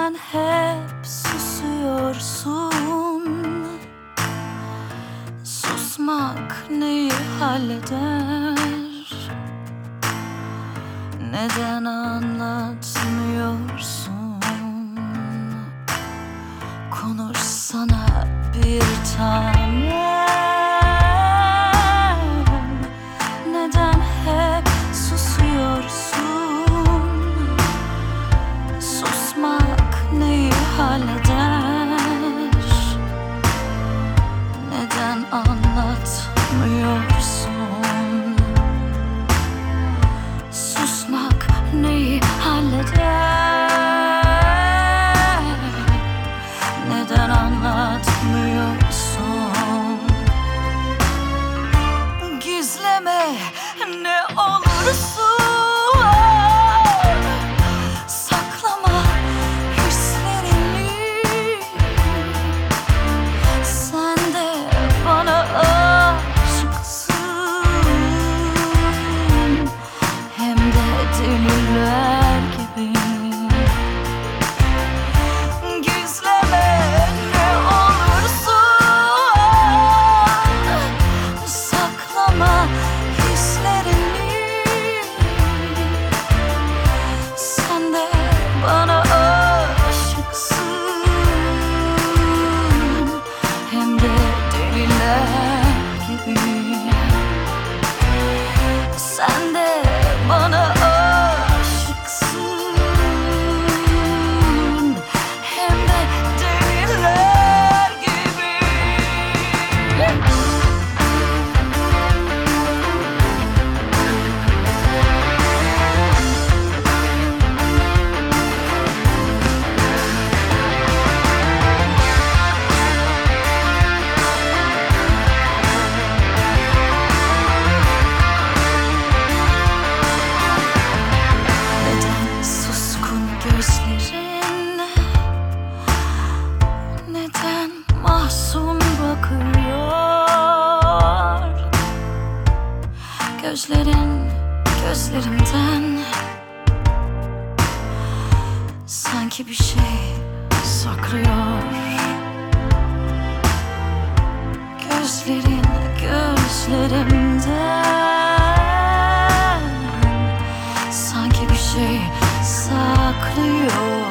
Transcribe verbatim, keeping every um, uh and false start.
Neden hep susuyorsun? Susmak neyi halleder? Neden anlatmıyorsun? Konuşsana bir tanem. Neden hep susuyorsun? Susmak neyi halleder? Neden anlatmıyorsun? Susmak neyi halleder? Neden anlatmıyorsun? Gizleme ne olursun. Saklama hislerini. Sen de bana aşıksın. Hem de deliler gibi. Gizleme ne olursun. Saklama hislerini. Sen de bana aşıksın. Hem de deliler gibi. Sen de bana aşıksın. Hem de deliler gibi. Neden suskun gözlerin? Neden mahzun bakıyor? Gözlerin gözlerimden sanki bir şey saklıyor. Gözlerin gözlerimden sanki bir şey saklıyor.